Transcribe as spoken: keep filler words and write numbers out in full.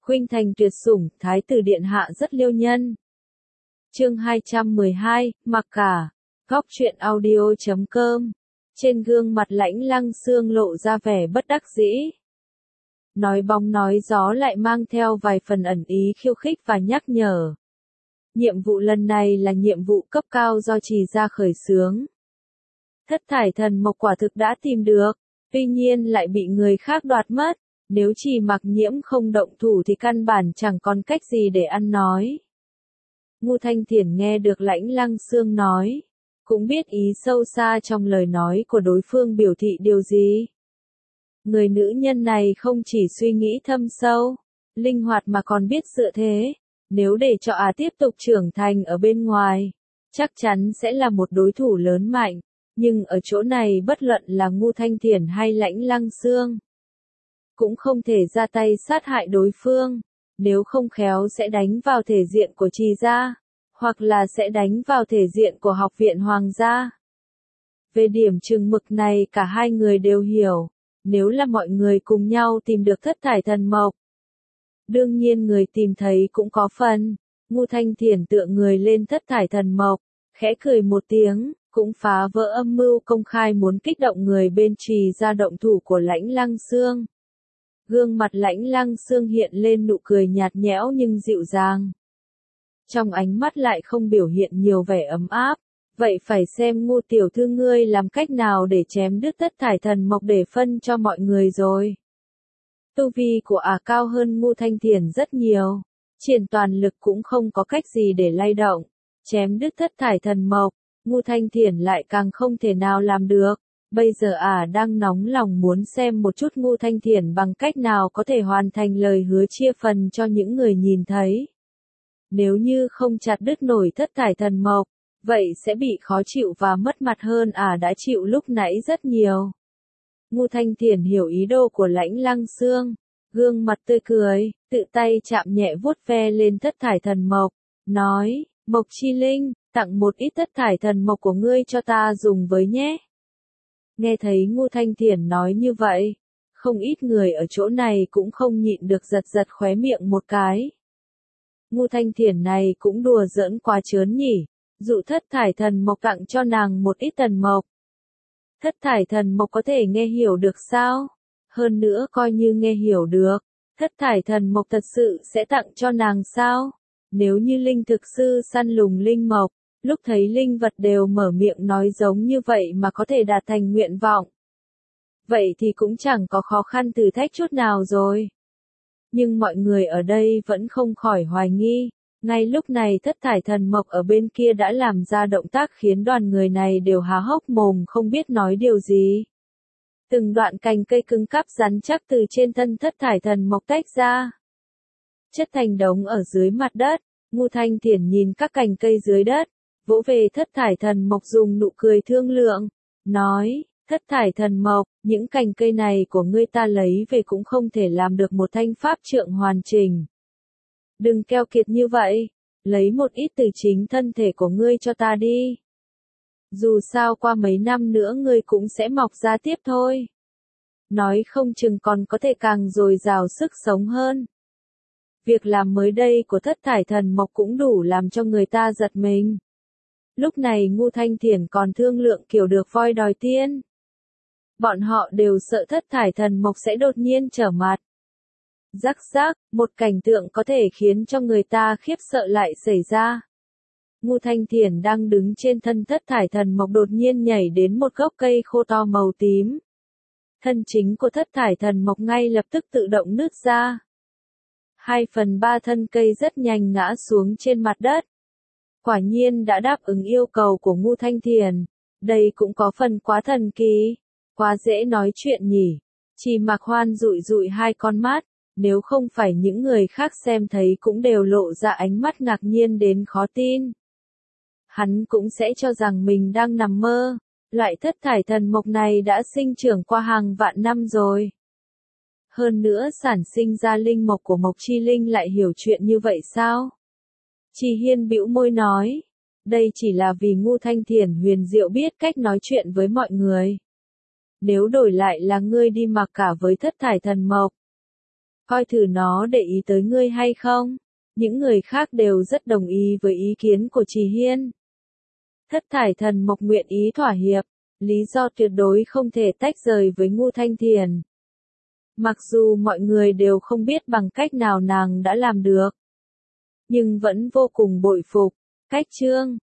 Khuynh thành tuyệt sủng, thái tử điện hạ rất liêu nhân. Chương hai trăm mười hai, mặc cả. Góc truyện audio chấm com. Trên gương mặt Lãnh Lăng Xương lộ ra vẻ bất đắc dĩ. Nói bóng nói gió lại mang theo vài phần ẩn ý khiêu khích và nhắc nhở. Nhiệm vụ lần này là nhiệm vụ cấp cao do Trì gia khởi xướng. Thất thải thần mộc quả thực đã tìm được, tuy nhiên lại bị người khác đoạt mất. Nếu Trì Mặc Nhiễm không động thủ thì căn bản chẳng còn cách gì để ăn nói. Ngô Thanh Thiển nghe được Lãnh Lăng Xương nói, cũng biết ý sâu xa trong lời nói của đối phương biểu thị điều gì. Người nữ nhân này không chỉ suy nghĩ thâm sâu, linh hoạt mà còn biết dựa thế. Nếu để cho à tiếp tục trưởng thành ở bên ngoài, chắc chắn sẽ là một đối thủ lớn mạnh. Nhưng ở chỗ này bất luận là Ngô Thanh Thiển hay Lãnh Lăng Xương, cũng không thể ra tay sát hại đối phương, nếu không khéo sẽ đánh vào thể diện của Trì gia, hoặc là sẽ đánh vào thể diện của học viện hoàng gia. Về điểm chừng mực này cả hai người đều hiểu, nếu là mọi người cùng nhau tìm được thất thải thần mộc. Đương nhiên người tìm thấy cũng có phần, Ngô Thanh Thiển tựa người lên thất thải thần mộc, khẽ cười một tiếng, cũng phá vỡ âm mưu công khai muốn kích động người bên Trì gia động thủ của Lãnh Lăng Xương. Gương mặt Lãnh Lăng Xương hiện lên nụ cười nhạt nhẽo nhưng dịu dàng. Trong ánh mắt lại không biểu hiện nhiều vẻ ấm áp, vậy phải xem Ngô tiểu thư ngươi làm cách nào để chém đứt thất thải thần mộc để phân cho mọi người rồi. Tu vi của ả cao hơn Ngô Thanh Thiển rất nhiều, triển toàn lực cũng không có cách gì để lay động, chém đứt thất thải thần mộc, Ngô Thanh Thiển lại càng không thể nào làm được. Bây giờ ả à đang nóng lòng muốn xem một chút Ngô Thanh Thiển bằng cách nào có thể hoàn thành lời hứa chia phần cho những người nhìn thấy. Nếu như không chặt đứt nổi thất thải thần mộc, vậy sẽ bị khó chịu và mất mặt hơn ả à đã chịu lúc nãy rất nhiều. Ngô Thanh Thiển hiểu ý đồ của Lãnh Lăng Xương, gương mặt tươi cười, tự tay chạm nhẹ vuốt ve lên thất thải thần mộc, nói, Mộc Chi Linh, tặng một ít thất thải thần mộc của ngươi cho ta dùng với nhé. Nghe thấy Ngô Thanh Thiển nói như vậy, không ít người ở chỗ này cũng không nhịn được giật giật khóe miệng một cái. Ngô Thanh Thiển này cũng đùa giỡn quá chớn nhỉ, dụ thất thải thần mộc tặng cho nàng một ít thần mộc. Thất thải thần mộc có thể nghe hiểu được sao? Hơn nữa coi như nghe hiểu được, thất thải thần mộc thật sự sẽ tặng cho nàng sao? Nếu như linh thực sư săn lùng linh mộc, lúc thấy linh vật đều mở miệng nói giống như vậy mà có thể đạt thành nguyện vọng. Vậy thì cũng chẳng có khó khăn thử thách chút nào rồi. Nhưng mọi người ở đây vẫn không khỏi hoài nghi. Ngay lúc này thất thải thần mộc ở bên kia đã làm ra động tác khiến đoàn người này đều há hốc mồm không biết nói điều gì. Từng đoạn cành cây cứng cáp rắn chắc từ trên thân thất thải thần mộc tách ra, chất thành đống ở dưới mặt đất. Ngô Thanh Thiển nhìn các cành cây dưới đất, vỗ về thất thải thần mộc dùng nụ cười thương lượng, nói, thất thải thần mộc, những cành cây này của ngươi ta lấy về cũng không thể làm được một thanh pháp trượng hoàn chỉnh. Đừng keo kiệt như vậy, lấy một ít từ chính thân thể của ngươi cho ta đi. Dù sao qua mấy năm nữa ngươi cũng sẽ mọc ra tiếp thôi. Nói không chừng còn có thể càng dồi dào sức sống hơn. Việc làm mới đây của thất thải thần mộc cũng đủ làm cho người ta giật mình. Lúc này Ngô Thanh Thiển còn thương lượng kiểu được voi đòi tiên. Bọn họ đều sợ thất thải thần mộc sẽ đột nhiên trở mặt. Rắc rắc, một cảnh tượng có thể khiến cho người ta khiếp sợ lại xảy ra. Ngô Thanh Thiển đang đứng trên thân thất thải thần mộc đột nhiên nhảy đến một gốc cây khô to màu tím. Thân chính của thất thải thần mộc ngay lập tức tự động nứt ra. Hai phần ba thân cây rất nhanh ngã xuống trên mặt đất. Quả nhiên đã đáp ứng yêu cầu của Ngô Thanh Thiển. Đây cũng có phần quá thần kỳ. Quá dễ nói chuyện nhỉ. Trì Mặc Hoan dụi dụi hai con mắt. Nếu không phải những người khác xem thấy cũng đều lộ ra ánh mắt ngạc nhiên đến khó tin. Hắn cũng sẽ cho rằng mình đang nằm mơ. Loại thất thải thần mộc này đã sinh trưởng qua hàng vạn năm rồi. Hơn nữa sản sinh ra linh mộc của Mộc Chi Linh lại hiểu chuyện như vậy sao? Trì Hiên bĩu môi nói, đây chỉ là vì Ngô Thanh Thiển huyền diệu biết cách nói chuyện với mọi người. Nếu đổi lại là ngươi đi mặc cả với thất thải thần mộc, coi thử nó để ý tới ngươi hay không. Những người khác đều rất đồng ý với ý kiến của Trì Hiên. Thất thải thần mộc nguyện ý thỏa hiệp, lý do tuyệt đối không thể tách rời với Ngưu Thanh Thiền. Mặc dù mọi người đều không biết bằng cách nào nàng đã làm được, nhưng vẫn vô cùng bội phục. Cách chương